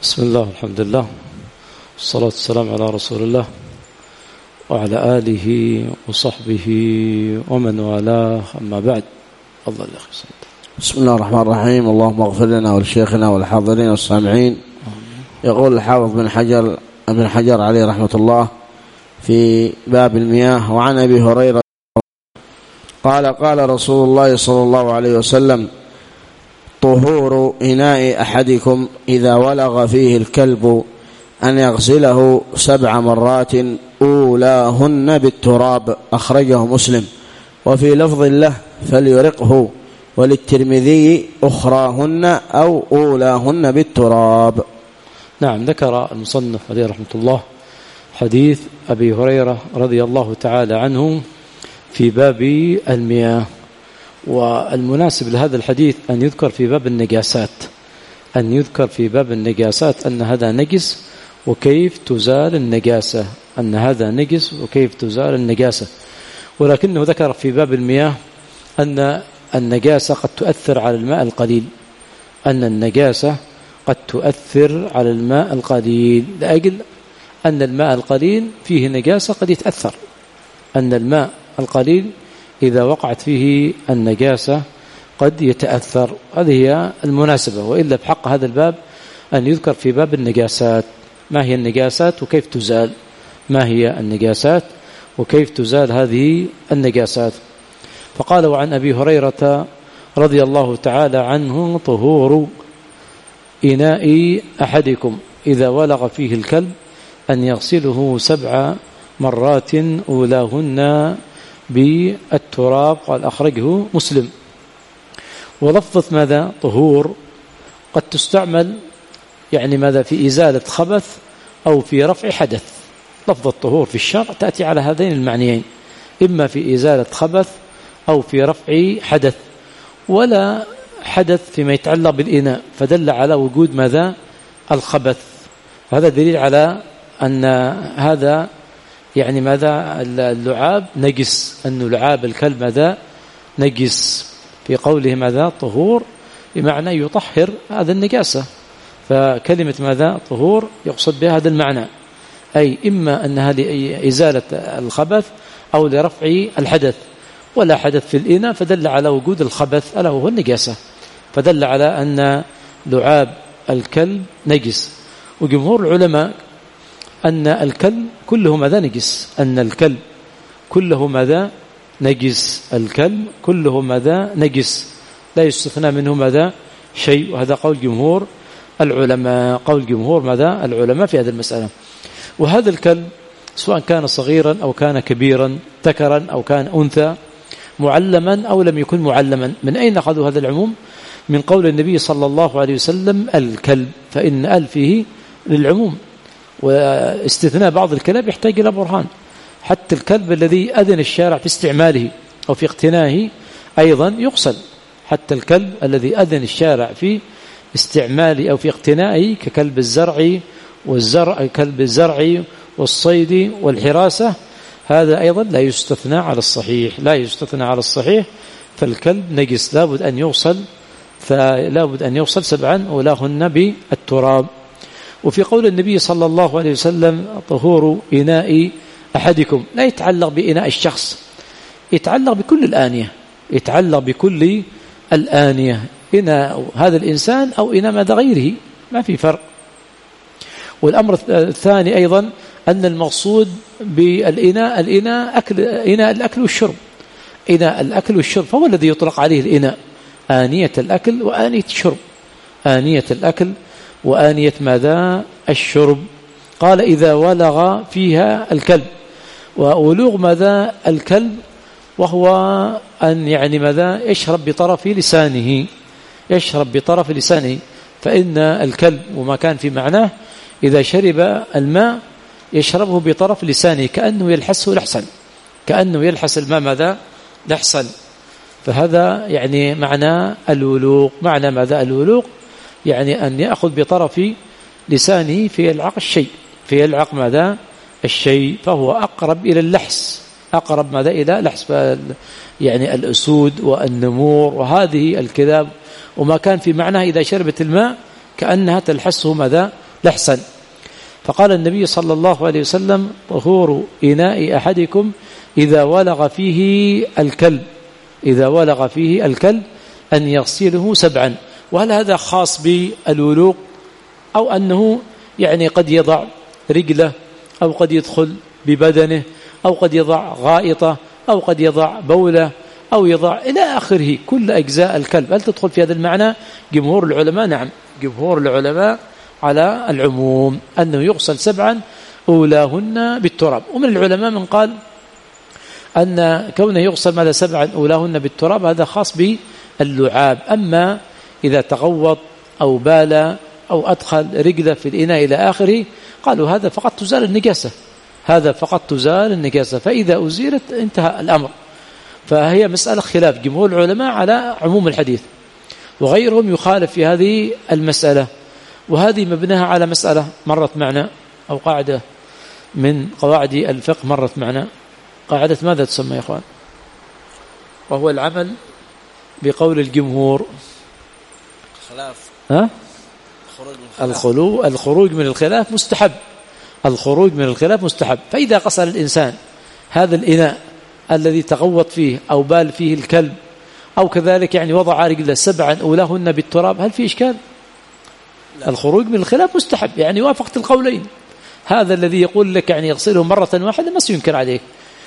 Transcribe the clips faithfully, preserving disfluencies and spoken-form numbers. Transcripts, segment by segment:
بسم الله والحمد لله والصلاة والسلام على رسول الله وعلى آله وصحبه ومن والاه، أما بعد. الله الأخي سيد. بسم الله الرحمن الرحيم. اللهم اغفر لنا ولشيخنا والحاضرين والسامعين. يقول الحافظ بن حجر ابن حجر عليه رحمة الله في باب المياه: وعن أبي هريرة قال قال رسول الله صلى الله عليه وسلم: طهور إناء أحدكم إذا ولغ فيه الكلب أن يغسله سبع مرات أولاهن بالتراب. أخرجه مسلم. وفي لفظ له: فليرقه. وللترمذي: أخراهن أو أولاهن بالتراب. نعم، ذكر المصنف عليه رحمة الله حديث أبي هريرة رضي الله تعالى عنه في باب المياه. والمناسب لهذا الحديث أن يذكر في باب النجاسات أن يذكر في باب النجاسات أن هذا نجس وكيف تزال النجاسة أن هذا نجس وكيف تزال النجاسة ولكنه ذكر في باب المياه أن النجاسة قد تؤثر على الماء القليل أن النجاسة قد تؤثر على الماء القليل لأجل أن الماء القليل فيه نجاسة قد يتأثر أن الماء القليل إذا وقعت فيه النجاسة قد يتأثر. هذه هي المناسبة. وإلا بحق هذا الباب أن يذكر في باب النجاسات ما هي النجاسات وكيف تزال ما هي النجاسات وكيف تزال هذه النجاسات. فقال: وعن أبي هريرة رضي الله تعالى عنه: طهور إناء أحدكم إذا ولغ فيه الكلب أن يغسله سبع مرات أولاهن بالتراب. قال: أخرجه مسلم. ولفظة ماذا؟ طهور قد تستعمل يعني ماذا؟ في إزالة خبث أو في رفع حدث. لفظة طهور في الشرع تأتي على هذين المعنيين، إما في إزالة خبث أو في رفع حدث. ولا حدث فيما يتعلق بالإناء، فدل على وجود ماذا؟ الخبث. هذا دليل على أن هذا يعني ماذا؟ اللعاب نجس، أن لعاب الكلب ماذا؟ نجس، في قوله ماذا؟ طهور، بمعنى يطهر هذا النجاسة. فكلمة ماذا؟ طهور يقصد بها هذا المعنى، أي إما أنها لإزالة الخبث أو لرفع الحدث. ولا حدث في الإناء، فدل على وجود الخبث ألا وهو النجاسة، فدل على أن لعاب الكلب نجس. وجمهور العلماء أن الكلب كله ماذا؟ نجس أن الكلب كله ماذا؟ نجس الكلب كله ماذا؟ نجس، لا يستثنى منه ماذا؟ شيء. وهذا قول جمهور العلماء قول جمهور ماذا؟ العلماء في هذه المسألة. وهذا الكلب سواء كان صغيرا أو كان كبيرا، ذكرا أو كان أنثى، معلما أو لم يكن معلما. من أين أخذوا هذا العموم؟ من قول النبي صلى الله عليه وسلم: الكلب، فإن ال فيه للعموم، واستثناء بعض الكلاب يحتاج إلى برهان. حتى الكلب الذي أذن الشارع في استعماله أو في اقتنائه أيضا يغسل. حتى الكلب الذي أذن الشارع في استعماله أو في اقتنائه ككلب الزرع والزرع كلب الزرع والصيد والحراسة، هذا أيضا لا يستثنى على الصحيح لا يستثنى على الصحيح فالكلب نجس، لابد أن يغسل فلابد أن يغسل سبعا أولاهن بالتراب. وفي قول النبي صلى الله عليه وسلم: طهور إناء أحدكم، لا يتعلق بإناء الشخص، يتعلق بكل الآنية يتعلق بكل الآنية إناء هذا الإنسان أو إناء ماذا غيره، ما في فرق. والأمر الثاني أيضا أن المقصود بالإناء الإناء أكل إناء الأكل والشرب إناء الأكل والشرب فهو الذي يطلق عليه الإناء، آنية الأكل وآنية الشرب آنية الأكل وآنية ماذا؟ الشرب. قال: إذا ولغ فيها الكلب. وولوغ ماذا؟ الكلب وهو أن يعني ماذا؟ يشرب بطرف لسانه يشرب بطرف لسانه فإن الكلب وما كان في معناه إذا شرب الماء يشربه بطرف لسانه كأنه يلحسه لحسا كأنه يلحس الماء ماذا؟ لحسا. فهذا يعني معنى الولوغ. معنى ماذا؟ الولوغ يعني أن يأخذ بطرف لسانه في يلعق الشيء في يلعق ماذا؟ الشيء، فهو أقرب إلى اللحس أقرب ماذا؟ إلى لحس يعني الأسود والنمور وهذه الكلاب وما كان في معناه إذا شربت الماء كأنها تلحسه ماذا؟ لحسا. فقال النبي صلى الله عليه وسلم: طهور إناء أحدكم إذا ولغ فيه الكلب إذا ولغ فيه الكلب أن يغسله سبعا. وهل هذا خاص بالولوغ أو أنه يعني قد يضع رجله أو قد يدخل ببدنه أو قد يضع غائطة أو قد يضع بولة أو يضع إلى آخره كل أجزاء الكلب؟ هل تدخل في هذا المعنى؟ جمهور العلماء نعم، جمهور العلماء على العموم أنه يغسل سبعا أولاهن بالتراب. ومن العلماء من قال أن كونه يغسل ماذا سبعا أولاهن بالتراب هذا خاص باللعاب. أما إذا تغوط أو بال أو أدخل رجله في الإناء إلى آخره قالوا هذا فقط تزال النجاسة هذا فقط تزال النجاسة فإذا أزيلت انتهى الأمر. فهي مسألة خلاف جمهور العلماء على عموم الحديث، وغيرهم يخالف في هذه المسألة. وهذه مبناها على مسألة مرت معنا أو قاعدة من قواعد الفقه مرت معنا. قاعدة ماذا تسمى يا إخوان؟ وهو العمل بقول الجمهور خلاف ها؟ الخلو الخروج من الخلاف مستحب الخروج من الخلاف مستحب. فإذا غسل الإنسان هذا الإناء الذي تغوط فيه أو بال فيه الكلب أو كذلك يعني وضع رجله سبعا أولاهن بالتراب، هل في إشكال؟ لا. الخروج من الخلاف مستحب، يعني وافقت القولين. هذا الذي يقول لك يعني يغسله مرة واحدة ما سينكر عليك،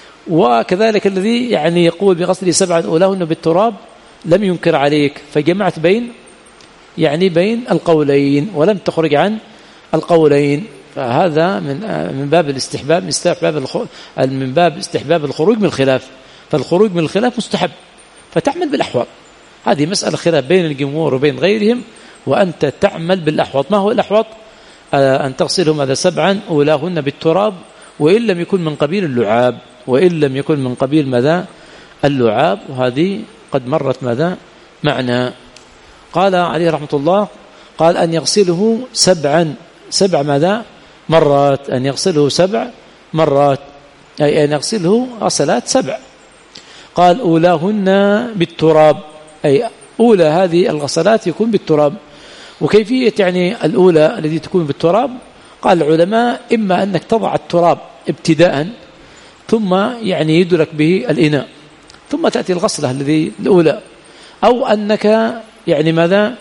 وكذلك الذي يعني يقول بغسل سبعا أولاهن بالتراب لم ينكر عليك. فجمعت بين يعني بين القولين ولم تخرج عن القولين. فهذا من من باب الاستحباب من استحباب من باب استحباب الخروج من الخلاف. فالخروج من الخلاف مستحب، فتعمل بالأحوط. هذه مسألة خلاف بين الجمهور وبين غيرهم، وأنت تعمل بالأحوط. ما هو الأحوط؟ أن تغسلهم هذا سبعا أولاهن بالتراب، وإن لم يكن من قبيل اللعاب وإن لم يكن من قبيل ماذا اللعاب. وهذه قد مرت ماذا معنا. قال عليه رحمة الله قال أن يغسله سبعا سبع ماذا مرات أن يغسله سبع مرات أي أن يغسله غسلات سبع. قال أولاهن بالتراب، أي أولى هذه الغسلات يكون بالتراب. وكيفية يعني الأولى التي تكون بالتراب؟ قال العلماء إما أنك تضع التراب ابتداء ثم يعني يدرك به الإناء ثم تأتي الغسلة الذي الأولى، أو أنك يعني ماذا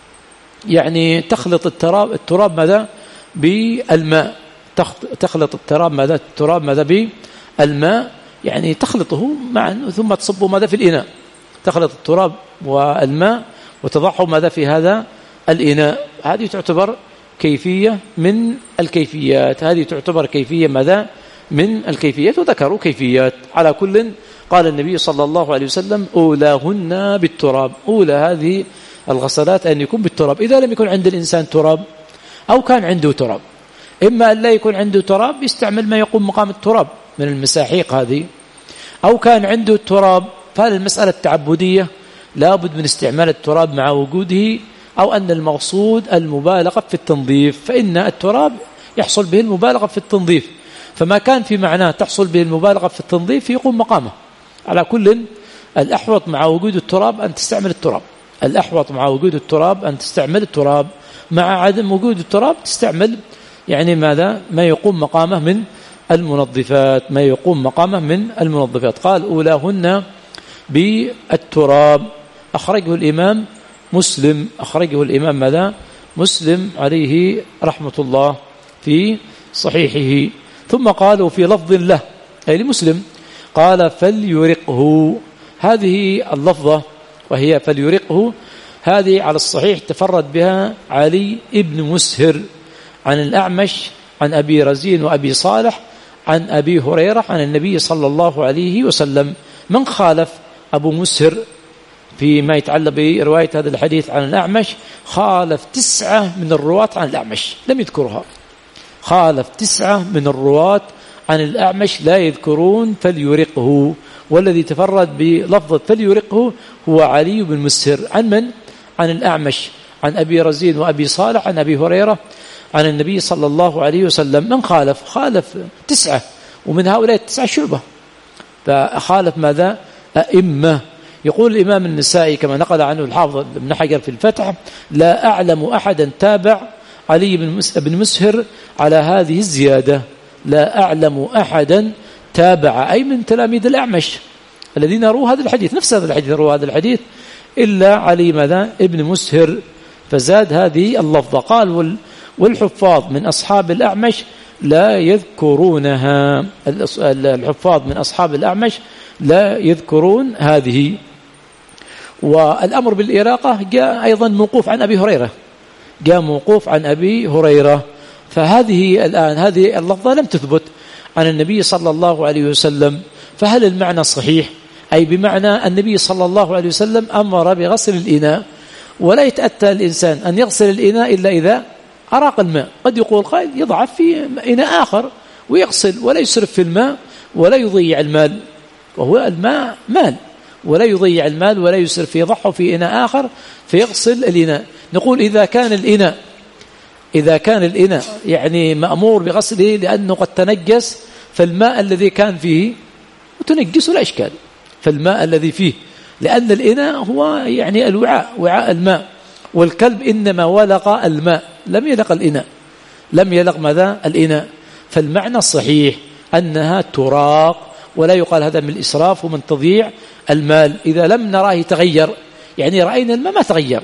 يعني تخلط التراب التراب ماذا بالماء تخلط التراب ماذا التراب ماذا بالماء يعني تخلطه معا ثم تصبه ماذا في الإناء. تخلط التراب والماء وتضعه ماذا في هذا الإناء. هذه تعتبر كيفية من الكيفيات هذه تعتبر كيفية ماذا من الكيفيات. وذكروا كيفيات. على كل قال النبي صلى الله عليه وسلم أولاهن بالتراب. أولى هذه الغسلات أن يكون بالتراب. إذا لم يكن عند الإنسان تراب أو كان عنده تراب، إما أن لا يكون عنده تراب يستعمل ما يقوم مقام التراب من المساحيق هذه، أو كان عنده تراب فهذه المسألة التعبدية لا بد من استعمال التراب مع وجوده، أو أن المقصود المبالغة في التنظيف، فإن التراب يحصل به المبالغة في التنظيف، فما كان في معناه تحصل به المبالغة في التنظيف يقوم مقامه. على كل الأحوط مع وجود التراب أن تستعمل التراب الأحوط مع وجود التراب أن تستعمل التراب مع عدم وجود التراب تستعمل يعني ماذا ما يقوم مقامه من المنظفات ما يقوم مقامه من المنظفات. قال أولاهن بالتراب. أخرجه الإمام مسلم أخرجه الإمام ماذا مسلم عليه رحمة الله في صحيحه. ثم قالوا في لفظ له أي لمسلم قال فليرقه. هذه اللفظة وهي فليرقه هذه على الصحيح تفرد بها علي ابن مسهر عن الأعمش عن أبي رزين وأبي صالح عن أبي هريرة عن النبي صلى الله عليه وسلم. من خالف أبو مسهر فيما يتعلق برواية هذا الحديث عن الأعمش؟ خالف تسعة من الرواة عن الأعمش لم يذكرها. خالف تسعة من الرواة عن الأعمش لا يذكرون فليرقه، والذي تفرد بلفظة فليرقه هو علي بن مسهر. عن من؟ عن الأعمش عن أبي رزين وأبي صالح عن أبي هريرة عن النبي صلى الله عليه وسلم. من خالف؟ خالف تسعة، ومن هؤلاء التسعة شعبة، فخالف ماذا؟ أئمة. يقول الإمام النسائي كما نقل عنه الحافظ ابن حجر في الفتح لا أعلم أحدا تابع علي بن مسهر على هذه الزيادة. لا أعلم أحدا تابع أي من تلاميذ الأعمش الذين رووا هذا الحديث، نفس هذا الحديث رووا هذا الحديث، إلا علي ماذا ابن مسهر، فزاد هذه اللفظة. قال والحفاظ من أصحاب الأعمش لا يذكرونها، الحفاظ من أصحاب الأعمش لا يذكرون هذه. والأمر بالإراقة جاء أيضا موقوف عن أبي هريرة، جاء موقوف عن أبي هريرة. فهذه الآن هذه اللفظة لم تثبت عن النبي صلى الله عليه وسلم، فهل المعنى صحيح؟ أي بمعنى النبي صلى الله عليه وسلم أمر بغسل الإناء، ولا يتأتى الإنسان أن يغسل الإناء إلا إذا أراق الماء. قد يقول قائل يضع في إناء آخر ويغسل ولا يسرف في الماء ولا يضيع المال، وهو الماء مال، ولا يضيع المال ولا يسرف في يضعه في إناء آخر فيغسل الإناء. نقول إذا كان الإناء إذا كان الإناء يعني مأمور بغسله لأنه قد تنجس، فالماء الذي كان فيه تنجس لا إشكال، فالماء الذي فيه، لأن الإناء هو يعني الوعاء، وعاء الماء، والكلب إنما ولق الماء لم يلق الإناء، لم يلق ماذا الإناء. فالمعنى الصحيح أنها تراق، ولا يقال هذا من الإسراف ومن تضييع المال إذا لم نراه تغير، يعني رأينا الماء ما تغير،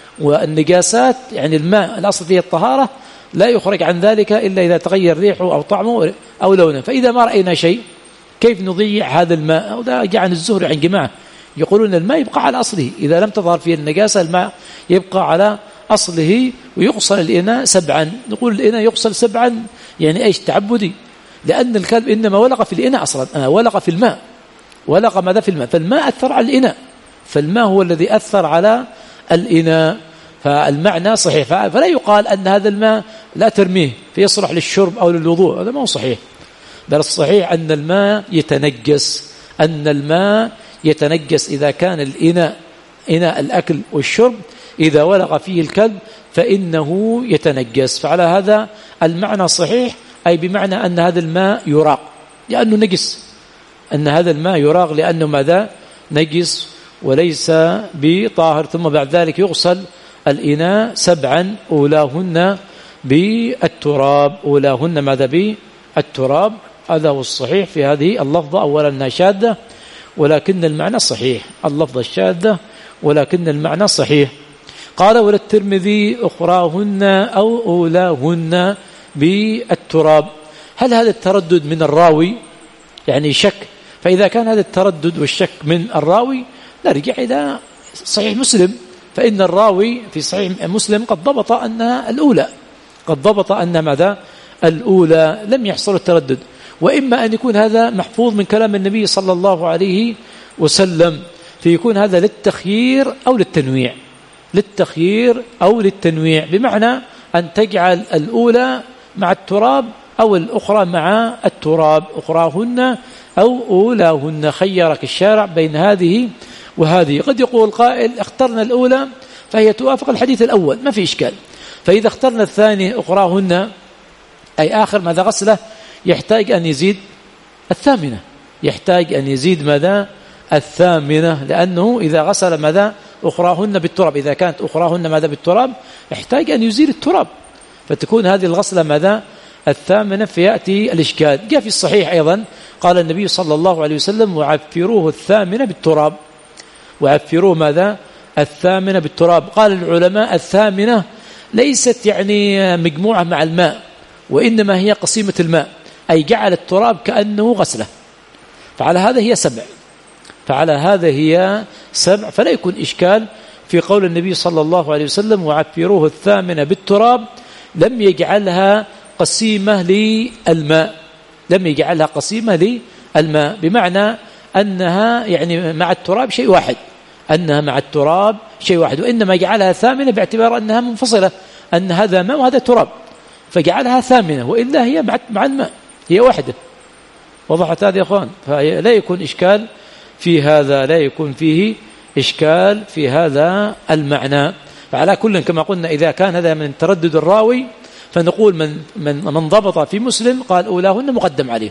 والنجاسات يعني الماء الأصل فيه الطهارة لا يخرج عن ذلك إلا إذا تغير ريحه أو طعمه أو لونه. فإذا ما رأينا شيء كيف نضيع هذا الماء؟ وده جاء عن الزهري عن جماعة يقولون الماء يبقى على أصله، إذا لم تظهر فيه النجاسة الماء يبقى على أصله ويغسل الإناء سبعا. نقول الإناء يغسل سبعا يعني إيش؟ تعبدي، لأن الكلب إنما ولق في الإناء أصلا، آه ولق في الماء، ولق ماذا في الماء، فالماء أثر على الإناء، فالماء هو الذي أثر على الإناء. فالمعنى صحيح، فلا يقال أن هذا الماء لا ترميه فيصلح للشرب أو للوضوء، هذا ما هو صحيح، بل الصحيح أن الماء يتنجس، أن الماء يتنجس إذا كان الإناء إناء الأكل والشرب إذا ولغ فيه الكلب فإنه يتنجس. فعلى هذا المعنى صحيح، أي بمعنى أن هذا الماء يراق لأنه نجس، أن هذا الماء يراق لأنه ماذا نجس وليس بطاهر. ثم بعد ذلك يغسل الإناء سبعا، أولاهن بالتراب، أولاهن ماذا بالتراب. هذا هو الصحيح في هذه اللفظة، أولا أنها شاذة ولكن المعنى صحيح، اللفظة الشاذة ولكن المعنى صحيح. قال وللترمذي أخراهن أو أولاهن بالتراب. هل هذا التردد من الراوي يعني شك؟ فإذا كان هذا التردد والشك من الراوي نرجع إلى صحيح مسلم، فإن الراوي في صحيح مسلم قد ضبط أنها الأولى، قد ضبط أن ماذا الأولى، لم يحصل التردد. وإما أن يكون هذا محفوظ من كلام النبي صلى الله عليه وسلم، فيكون هذا للتخيير أو للتنويع، للتخيير أو للتنويع، بمعنى أن تجعل الأولى مع التراب أو الأخرى مع التراب، أخراهن أو أولاهن، خيرك الشارع بين هذه وهذه. قد يقول قائل اخترنا الأولى فهي توافق الحديث الأول ما في إشكال، فإذا اخترنا الثاني أخراهن أي آخر ماذا غسله يحتاج أن يزيد الثامنة، يحتاج أن يزيد ماذا الثامنة، لأنه إذا غسل ماذا أخراهن بالتراب، إذا كانت أخراهن ماذا بالتراب يحتاج أن يزيل التراب، فتكون هذه الغسلة ماذا الثامنة، فيأتي الإشكال. جاء في الصحيح أيضا قال النبي صلى الله عليه وسلم وعفروه الثامنة بالتراب، وعفروه ماذا الثامنة بالتراب. قال العلماء الثامنة ليست يعني مجموعة مع الماء، وإنما هي قسيمة الماء، أي جعل التراب كأنه غسله، فعلى هذا هي سبع، فعلى هذا هي سبع، فلا يكون إشكال في قول النبي صلى الله عليه وسلم وعفروه الثامنة بالتراب، لم يجعلها قسيمة للماء، لم يجعلها قسيمة للماء، بمعنى أنها يعني مع التراب شيء واحد، أنها مع التراب شيء واحد، وإنما جعلها ثامنة باعتبار أنها منفصلة، أن هذا ماء وهذا تراب، فجعلها ثامنة، وإلا هي مع الماء هي واحدة. وضحت هذا يا أخوان؟ فلا يكون إشكال في هذا، لا يكون فيه إشكال في هذا المعنى. فعلى كل كما قلنا إذا كان هذا من تردد الراوي فنقول من من من ضبط في مسلم قال أولاهن مقدم عليه،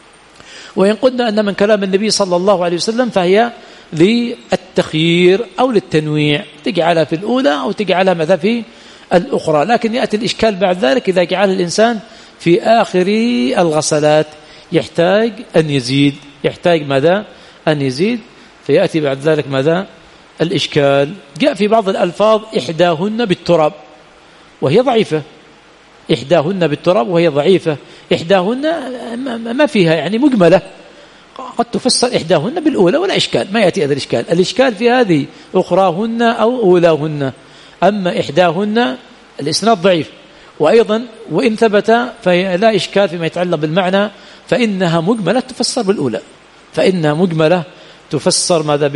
وإن قلنا أن من كلام النبي صلى الله عليه وسلم فهي للتخيير أو للتنويع، تجعلها في الأولى أو تجعلها ماذا في الأخرى. لكن يأتي الإشكال بعد ذلك إذا جعل الإنسان في آخر الغسلات يحتاج أن يزيد يحتاج ماذا أن يزيد فيأتي بعد ذلك ماذا الإشكال. جاء في بعض الألفاظ إحداهن بالتراب وهي ضعيفة، إحداهن بالتراب وهي ضعيفة، إحداهن ما فيها يعني مجملة، قد تفسر إحداهن بالأولى ولا إشكال، ما يأتي هذا الإشكال. الإشكال في هذه أخراهن أو أولاهن، أما إحداهن الإسناد ضعيف، وأيضا وإن ثبت فلا إشكال فيما يتعلق بالمعنى، فإنها مجملة تفسر بالأولى، فإنها مجملة تفسر ماذا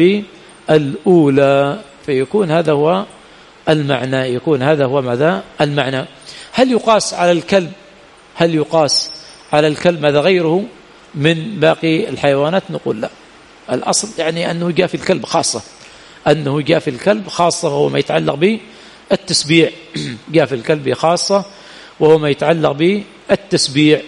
بالأولى، فيكون هذا هو المعنى، يكون هذا هو ماذا المعنى. هل يقاس على الكلب هل يقاس على الكلب ماذا غيره من باقي الحيوانات؟ نقول لا، الأصل يعني أنه جاء في الكلب خاصة، أنه جاء في الكلب خاصة وهو ما يتعلق بالتسبيع، جاء في الكلب خاصة وهو ما يتعلق بالتسبيع.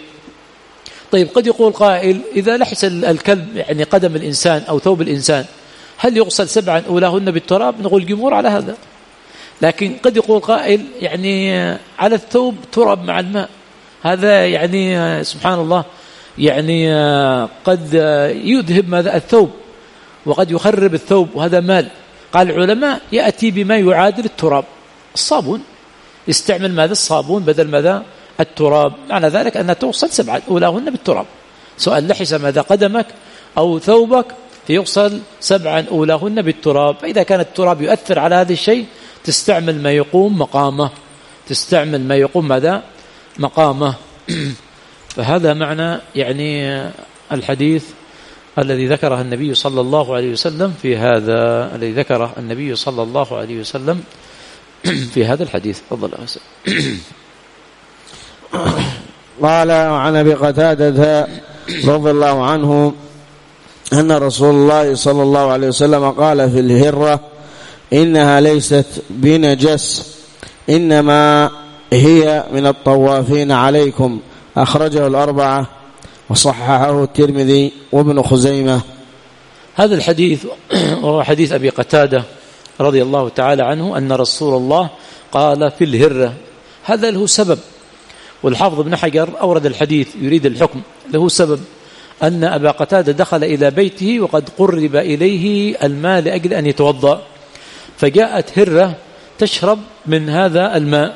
طيب قد يقول قائل إذا لحس الكلب يعني قدم الإنسان أو ثوب الإنسان هل يغسل سبعا أولاهن بالتراب؟ نقول جمهور على هذا، لكن قد يقول قائل يعني على الثوب تراب مع الماء، هذا يعني سبحان الله يعني قد يذهب ماذا الثوب وقد يخرب الثوب وهذا مال. قال العلماء يأتي بما يعادل التراب، الصابون، يستعمل ماذا الصابون بدل ماذا التراب، معنى ذلك أنها توصل سبعة أولاهن بالتراب، سؤال لحس ماذا قدمك أو ثوبك فيغسل سبعا أولاهن بالتراب. فإذا كان التراب يؤثر على هذا الشيء تستعمل ما يقوم مقامه، تستعمل ما يقوم ماذا مقامه. فهذا معنى يعني الحديث الذي ذكره النبي صلى الله عليه وسلم في هذا الذي ذكره النبي صلى الله عليه وسلم في هذا الحديث. تفضل. قال عن أبي قتادة رضي الله عنه أن رسول الله صلى الله عليه وسلم قال في الهرة إنها ليست بنجس إنما هي من الطوافين عليكم، أخرجه الأربعة وصححه الترمذي وابن خزيمة. هذا الحديث وهو حديث أبي قتادة رضي الله تعالى عنه أن رسول الله قال في الهرة، هذا له سبب، والحافظ ابن حجر أورد الحديث يريد الحكم، له سبب أن أبا قتادة دخل إلى بيته وقد قرب إليه الماء لأجل أن يتوضأ، فجاءت هرة تشرب من هذا الماء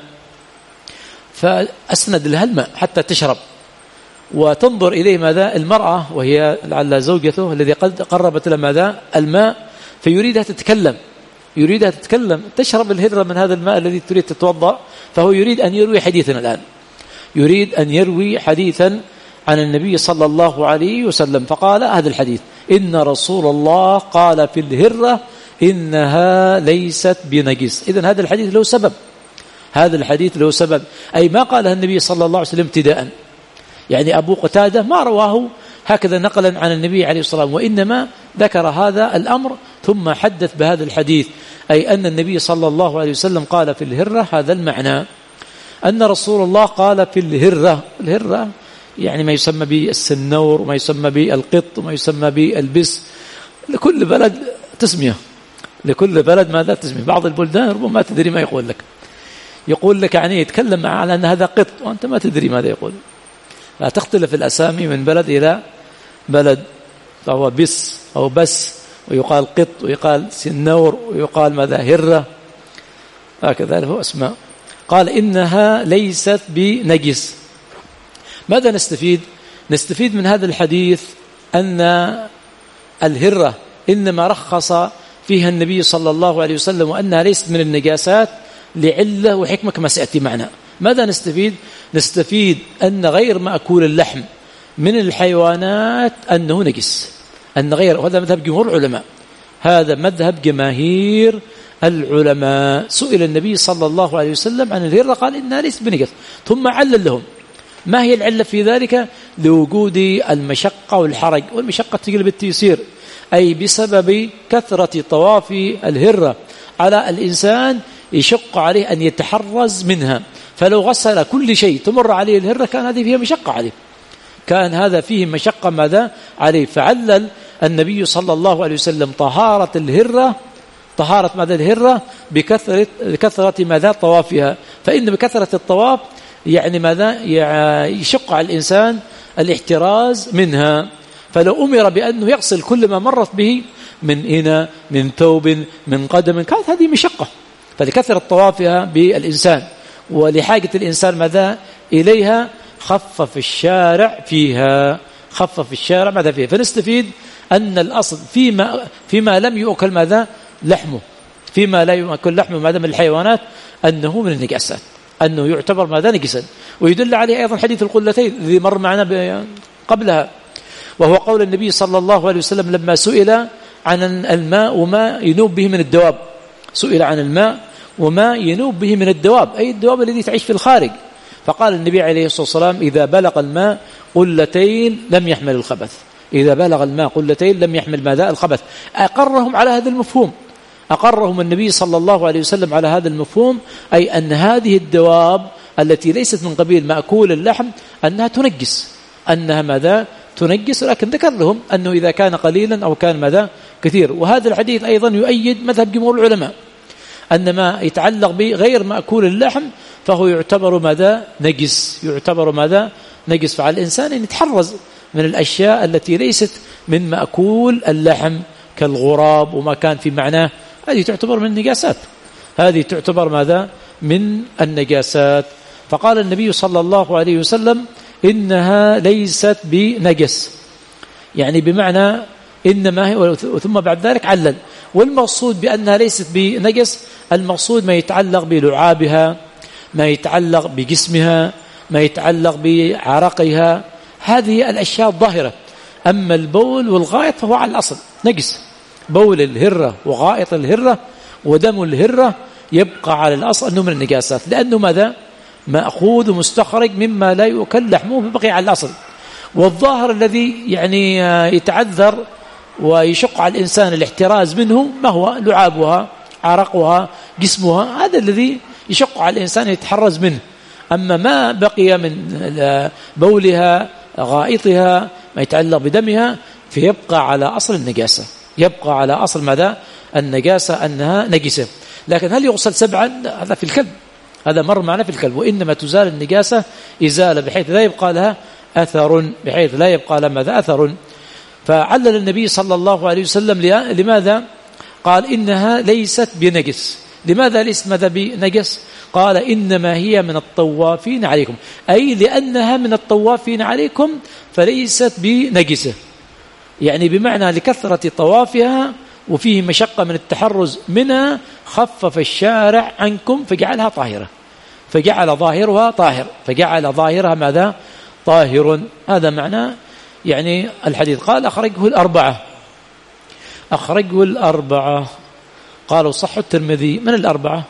فأسند لها الماء حتى تشرب، وتنظر إليه ماذا المرأة وهي لعل زوجته الذي قد قربت لها ماذا الماء، فيريدها تتكلم يريدها تتكلم تشرب الهرة من هذا الماء الذي تريد تتوضأ، فهو يريد أن يروي حديثا الآن، يريد أن يروي حديثا عن النبي صلى الله عليه وسلم، فقال هذا الحديث إن رسول الله قال في الهرة إنها ليست بنجس. إذن هذا الحديث له سبب، هذا الحديث له سبب، أي ما قالها النبي صلى الله عليه وسلم ابتداء، يعني أبو قتادة ما رواه هكذا نقلا عن النبي عليه الصلاة والسلام، وإنما ذكر هذا الأمر ثم حدث بهذا الحديث، أي أن النبي صلى الله عليه وسلم قال في الهرة، هذا المعنى أن رسول الله قال في الهرة. الهرة يعني ما يسمى بالسنور وما يسمى بالقط وما يسمى بالبس، لكل بلد تسمية، لكل بلد ماذا تسمية. بعض البلدان ربما ما تدري ما يقول لك، يقول لك يعني يتكلم على أن هذا قط وأنت ما تدري ماذا يقول، لا تختلف الأسامي من بلد إلى بلد، فهو بس أو بس، ويقال قط ويقال سنور ويقال ماذا هرة، هكذا هو أسماء. قال إنها ليست بنجس. ماذا نستفيد؟ نستفيد من هذا الحديث أن الهرة إنما رخص فيها النبي صلى الله عليه وسلم وأنها ليست من النجاسات لعلة وحكمة كما سيأتي معنا. ماذا نستفيد؟ نستفيد أن غير مأكول اللحم من الحيوانات أنه نجس، أن غير، وهذا مذهب جمهور العلماء، هذا مذهب جماهير العلماء. سئل النبي صلى الله عليه وسلم عن الهرة قال إنها ليست بنجس، ثم علل لهم ما هي العلة في ذلك؟ لوجود المشقة والحرج، والمشقة تقلب التيسير، أي بسبب كثرة طواف الهرة على الإنسان يشق عليه أن يتحرز منها، فلو غسل كل شيء تمر عليه الهرة كان هذه فيها مشقة عليه، كان هذا فيه مشقة ماذا عليه، فعلل النبي صلى الله عليه وسلم طهارة الهرة طهارة ماذا الهرة بكثرة كثرة ماذا طوافها، فإن بكثرة الطواف يعني ماذا يشق على الإنسان الاحتراز منها. فلو أمر بأنه يغسل كل ما مرت به من إناء من ثوب من قدم كانت هذه مشقة، فلكثرة طوافها بالإنسان ولحاجة الإنسان ماذا إليها خفف الشارع فيها، خفف الشارع ماذا فيها. فنستفيد أن الأصل فيما فيما لم يؤكل ماذا لحمه، فيما لا يؤكل لحمه ماذا من الحيوانات أنه من النجاسات، أنه يعتبر ماذا نجسا. ويدل عليه أيضا حديث القلتين الذي مر معنا قبلها، وهو قول النبي صلى الله عليه وسلم لما سئل عن الماء وما ينوب به من الدواب، سئل عن الماء وما ينوب به من الدواب، أي الدواب الذي تعيش في الخارج، فقال النبي عليه الصلاة والسلام إذا بلغ الماء قلتين لم يحمل الخبث، إذا بلغ الماء قلتين لم يحمل ماذا الخبث. أقرهم على هذا المفهوم، أقرهم النبي صلى الله عليه وسلم على هذا المفهوم، أي أن هذه الدواب التي ليست من قبيل مأكول اللحم أنها تنجس، أنها ماذا تنجس، لكن ذكر لهم أنه إذا كان قليلا أو كان ماذا كثير. وهذا الحديث أيضا يؤيد مذهب جمهور العلماء أن ما يتعلق بغير مأكول اللحم فهو يعتبر ماذا نجس، يعتبر ماذا نجس. فعلى الإنسان أن يتحرز من الأشياء التي ليست من مأكول اللحم كالغراب وما كان في معناه، هذه تعتبر من النجاسات، هذه تعتبر ماذا من النجاسات. فقال النبي صلى الله عليه وسلم إنها ليست بنجس، يعني بمعنى إنما هي، ثم بعد ذلك علل. والمقصود بأنها ليست بنجس المقصود ما يتعلق بلعابها، ما يتعلق بجسمها، ما يتعلق بعرقها، هذه الأشياء الظاهرة. أما البول والغائط فهو على الأصل نجس، بول الهرة وغائط الهرة ودم الهرة يبقى على الأصل أنه من النجاسات، لأنه ماذا مأخوذ ومستخرج مما لا يؤكل لحمه فبقي على الأصل. والظاهر الذي يعني يتعذر ويشق على الإنسان الاحتراز منه ما هو لعابها عرقها جسمها، هذا الذي يشق على الإنسان يتحرز منه. أما ما بقي من بولها غائطها ما يتعلق بدمها فيبقى على أصل النجاسة، يبقى على أصل ماذا النجاسة أنها نجسة. لكن هل يغسل سبعا؟ هذا في الكلب، هذا مر معنا في الكلب. وإنما تزال النجاسة إزالة بحيث لا يبقى لها أثر، بحيث لا يبقى لها ماذا أثر. فعلل النبي صلى الله عليه وسلم لماذا قال إنها ليست بنجس. لماذا ليست ماذا بنجس؟ قال إنما هي من الطوافين عليكم، أي لأنها من الطوافين عليكم فليست بنجسة، يعني بمعنى لكثرة طوافها وفيه مشقة من التحرز منها خفف الشارع عنكم فجعلها طاهرة، فجعل ظاهرها طاهر، فجعل ظاهرها ماذا طاهر. هذا معنى يعني الحديث. قال أخرجه الأربعة، أخرجه الأربعة قالوا صح الترمذي. من الأربعة؟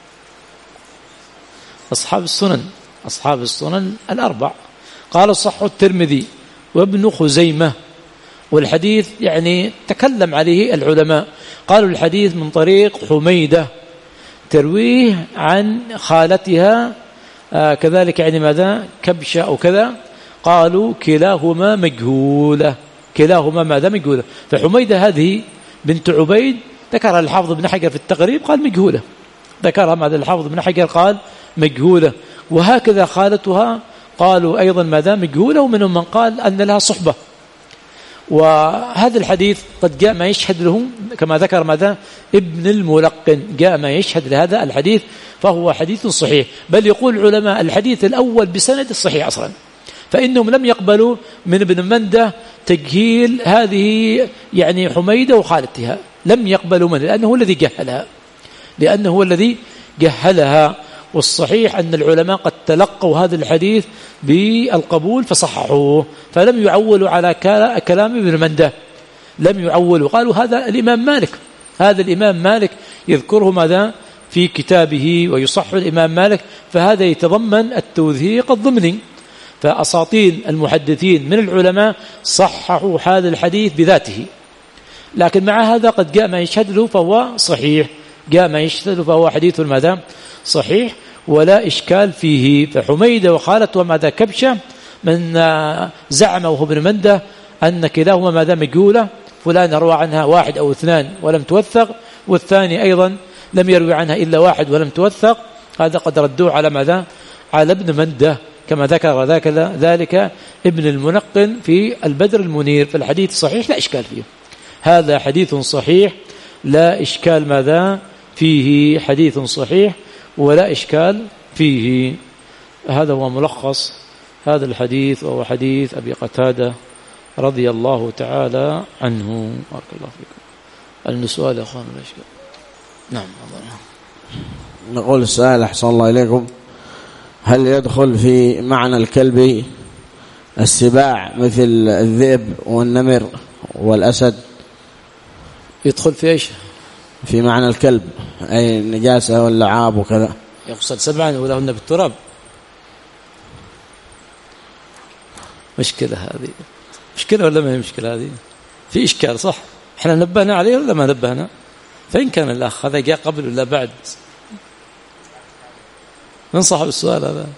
أصحاب السنن، أصحاب السنن الأربع. قالوا صح الترمذي وابن خزيمة. والحديث يعني تكلم عليه العلماء، قالوا الحديث من طريق حميدة ترويه عن خالتها آه كذلك يعني ماذا كبشة أو كذا، قالوا كلاهما مجهولة، كلاهما ماذا مجهولة. فحميدة هذه بنت عبيد ذكرها الحافظ ابن حجر في التقريب قال مجهولة، ذكرها ماذا الحافظ ابن حجر قال مجهولة. وهكذا خالتها قالوا أيضا ماذا مجهولة، ومنهم من قال أن لها صحبة. وهذا الحديث قد جاء ما يشهد له كما ذكر ماذا ابن الملقن، جاء ما يشهد لهذا الحديث فهو حديث صحيح. بل يقول العلماء الحديث الأول بسند الصحيح أصلا، فإنهم لم يقبلوا من ابن منده تجهيل هذه يعني حميدة وخالتها، لم يقبلوا منه لأنه هو الذي جهلها، لأنه هو الذي جهلها. والصحيح أن العلماء قد تلقوا هذا الحديث بالقبول فصححوه، فلم يعولوا على كلام ابن منده، لم يعولوا. قالوا هذا الإمام مالك، هذا الإمام مالك يذكره ماذا في كتابه ويصح الإمام مالك، فهذا يتضمن التوثيق الضمني. فأساطين المحدثين من العلماء صححوا هذا الحديث بذاته، لكن مع هذا قد جاء ما يشهد له فهو صحيح، جاء ما يشهد له فهو حديث ماذا صحيح ولا إشكال فيه. فحميدة وخالته ماذا كبشة من زعم وهو ابن منده أن كلاهما ماذا مجهولة، فلان روى عنها واحد أو اثنان ولم توثق، والثاني أيضا لم يروي عنها إلا واحد ولم توثق، هذا قد ردوه على ماذا؟ على ابن منده كما ذكر ذاك ذلك ابن المنقن في البدر المنير. في الحديث صحيح لا إشكال فيه، هذا حديث صحيح لا إشكال ماذا فيه، حديث صحيح ولا إشكال فيه. هذا هو ملخص هذا الحديث، وهو حديث أبي قتادة رضي الله تعالى عنه. بارك الله فيكم. السؤال يا أخوان ولا إشكال؟ نعم. نقول السؤال أحسن الله إليكم: هل يدخل في معنى الكلب السباع مثل الذئب والنمر والأسد؟ يدخل في إيش؟ في معنى الكلب، أي النجاسة واللعاب وكذا. يقصد سبعا ولهن بالتراب. مشكلة هذه، مشكلة ولا ما هي مشكلة هذه؟ في إشكال صح؟ إحنا نبهنا عليه ولا ما نبهنا؟ فإن كان الأخ هذا جاء قبل ولا بعد؟ من صاحب السؤال هذا؟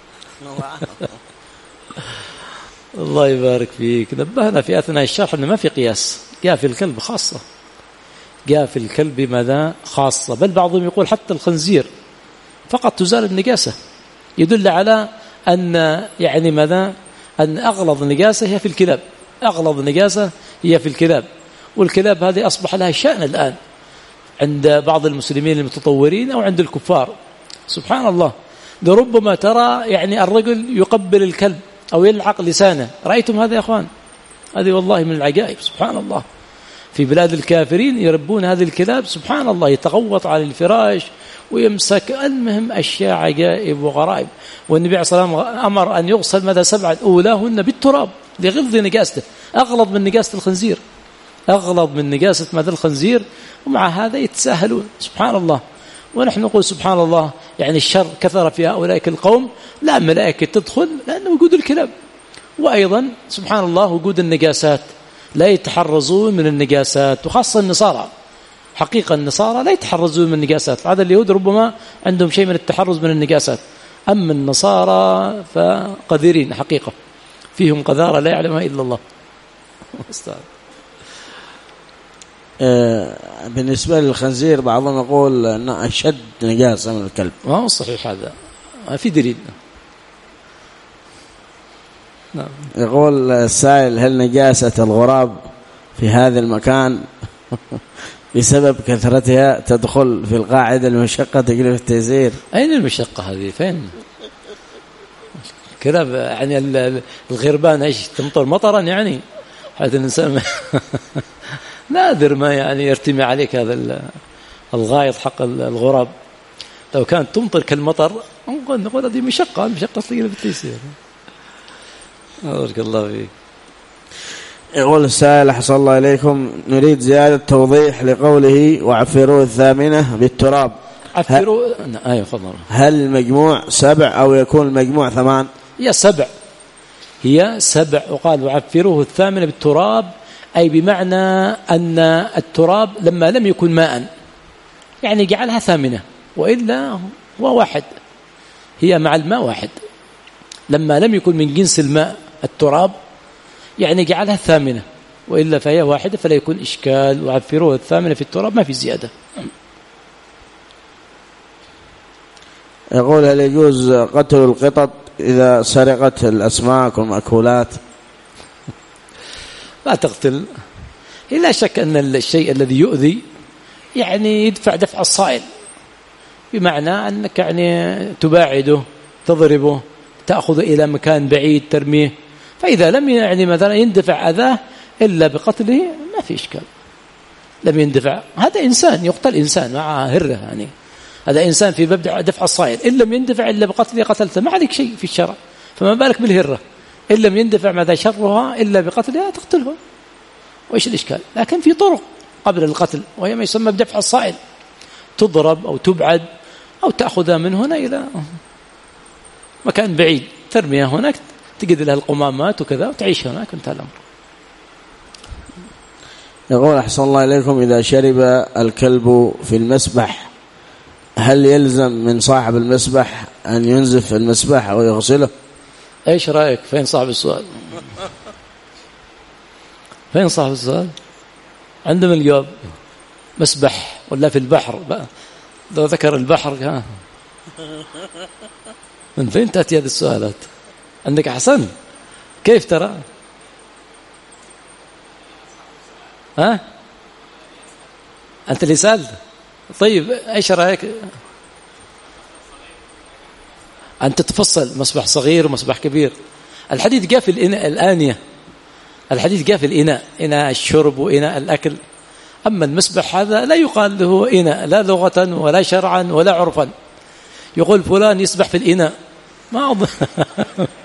الله يبارك فيك. نبهنا في أثناء الشرح أنه ما في قياس، جاء في الكلب خاصة، جاء في الكلب ماذا خاصة، بل بعضهم يقول حتى الخنزير فقط تزال النجاسة، يدل على أن يعني ماذا أن أغلظ نجاسة هي في الكلاب، أغلظ نجاسة هي في الكلاب. والكلاب هذه أصبح لها شأن الآن عند بعض المسلمين المتطورين أو عند الكفار. سبحان الله، لربما ترى يعني الرجل يقبل الكلب أو يلعق لسانه، رأيتم هذا يا أخوان؟ هذه والله من العجائب. سبحان الله، في بلاد الكافرين يربون هذه الكلاب، سبحان الله، يتغوط على الفراش ويمسك، المهم أشياء عجائب وغرائب. والنبي عليه الصلاة والسلام أمر أن يغسل مدى سبعة أولاهن بالتراب لغلظ نجاسته، أغلظ من نجاسة الخنزير، أغلظ من نجاسة مدى الخنزير، ومع هذا يتساهلون. سبحان الله. ونحن نقول سبحان الله، يعني الشر كثر في هؤلاء القوم، لا ملائكة تدخل لأنه وجود الكلاب، وأيضا سبحان الله وجود النجاسات، لا يتحرزون من النجاسات، وخاصة النصارى. حقيقة النصارى لا يتحرزون من النجاسات، هذا اليهود ربما عندهم شيء من التحرز من النجاسات، أما النصارى فقذرين حقيقة، فيهم قذارة لا يعلمها إلا الله. أستاذ بالنسبة للخنزير بعضهم يقول أنه أشد نجاسة من الكلب. ما هو صحيح، هذا ما في دليل. نعم. يقول السائل: هل نجاسة الغراب في هذا المكان بسبب كثرتها تدخل في القاعدة المشقة تجلب التيسير؟ أين المشقة هذه؟ فين كلاب يعني الغربان ايش تمطر مطرا يعني هذا الإنسان نادر ما يعني يرتمي عليك هذا الغايط حق الغراب. لو كانت تمطر كالمطر نقول نقول هذه مشقة، المشقة تجلب التيسير. بارك الله فيك. يقول السائل: أحسن الله إليكم، نريد زيادة توضيح لقوله وعفروه الثامنة بالتراب. عفروه أيوة فضل. هل المجموع سبع أو يكون المجموع ثمان؟ هي سبع، هي سبع. وقال وعفروه الثامنة بالتراب، أي بمعنى أن التراب لما لم يكن ماء يعني جعلها ثامنة، وإلا هو واحد، هي مع الماء واحد. لما لم يكن من جنس الماء التراب يعني جعلها ثامنة، وإلا فهي واحدة، فلا يكون إشكال. وعفروه الثامنة في التراب، ما في زيادة. يقول: هل يجوز قتل القطط إذا سرقت الأسماك والمأكولات؟ لا تقتل، لا شك أن الشيء الذي يؤذي يعني يدفع دفع الصائل، بمعنى أنك يعني تباعده، تضربه، تأخذ إلى مكان بعيد، ترميه. فإذا لم يعني مثلا يندفع أذاه إلا بقتله ما في إشكال. لم يندفع، هذا إنسان يقتل، إنسان مع هره، يعني هذا إنسان في باب دفع الصائل، إن لم يندفع إلا بقتله قتلته، ما عليك شيء في الشرع. فما بالك بالهرة، إن لم يندفع ماذا شرها إلا بقتلها تقتلها، وإيش الإشكال؟ لكن في طرق قبل القتل، وهي ما يسمى بدفع الصائل، تضرب أو تبعد أو تأخذها من هنا إلى مكان بعيد، ترميها هناك، تجد لها القمامات وكذا، وتعيش هناك، انتهى الأمر. يقول: أحسن الله إليكم، إذا شرب الكلب في المسبح هل يلزم من صاحب المسبح أن ينزف المسبح أو يغسله؟ إيش رأيك؟ فين صاحب السؤال؟ فين صاحب السؤال؟ عندهم الجواب. مسبح ولا في البحر بقى؟ لو ذكر البحر ها من فين تأتي هذه السؤالات؟ عندك أحسن كيف ترى؟ ها أنت اللي سألت. طيب إيش رأيك أن تتفصل مسبح صغير ومسبح كبير؟ الحديث جاء في الإناء الآنية، الحديث جاء في الإناء، إناء الشرب وإناء الأكل. أما المسبح هذا لا يقال له إناء لا لغة ولا شرعا ولا عرفا. يقول فلان يسبح في الإناء ما أظن